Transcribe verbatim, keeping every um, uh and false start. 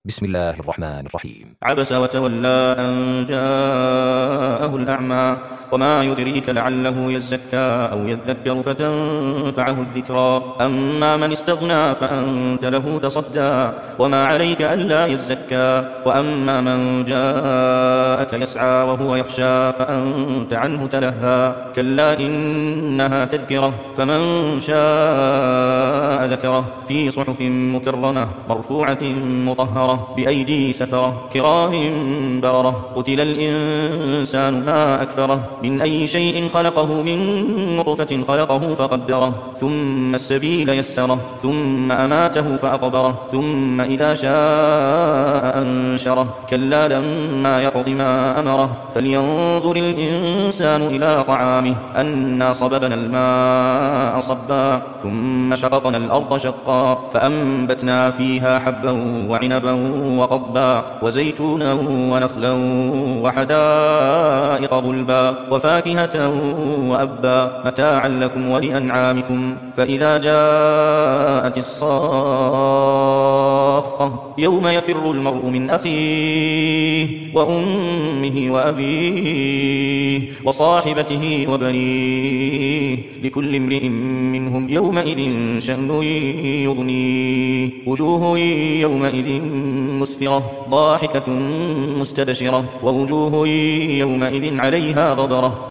بسم الله الرحمن الرحيم. عبس وتولى أن جاءه الأعمى وما يدريك لعله يزكى أو يذكر فتنفعه الذكرى أما من استغنى فأنت له تصدى وما عليك ألا يزكى وأما من جاءك يسعى وهو يخشى فأنت عنه تلهى كلا إنها تذكرة فمن شاء ذكره في صحف مكرمة مرفوعة مطهرة بأيدي سفرة كرام بررة قتل الإنسان ما أكثره من أي شيء خلقه من نطفة خلقه فقدره ثم السبيل يسره ثم أماته فأقبره ثم إذا شاء أنشره كلا لما يقض ما أمره فلينظر الإنسان إلى طعامه أنا صببنا الماء صبا ثم شققنا الأرض شقا فأنبتنا فيها حبا وعنبا وقضبا وزيتونا ونخلا وحدائق غلبا وفاكهة وأبا متاعا لكم ولأنعامكم فإذا جاءت الصاخة يوم يفر المرء من أخيه وأمه وأبيه وصاحبته وبنيه لكل امرئ منهم يومئذ شأن يغنيه وجوه يومئذ مسفرة ضاحكة مستبشرة ووجوه يومئذ عليها غبرة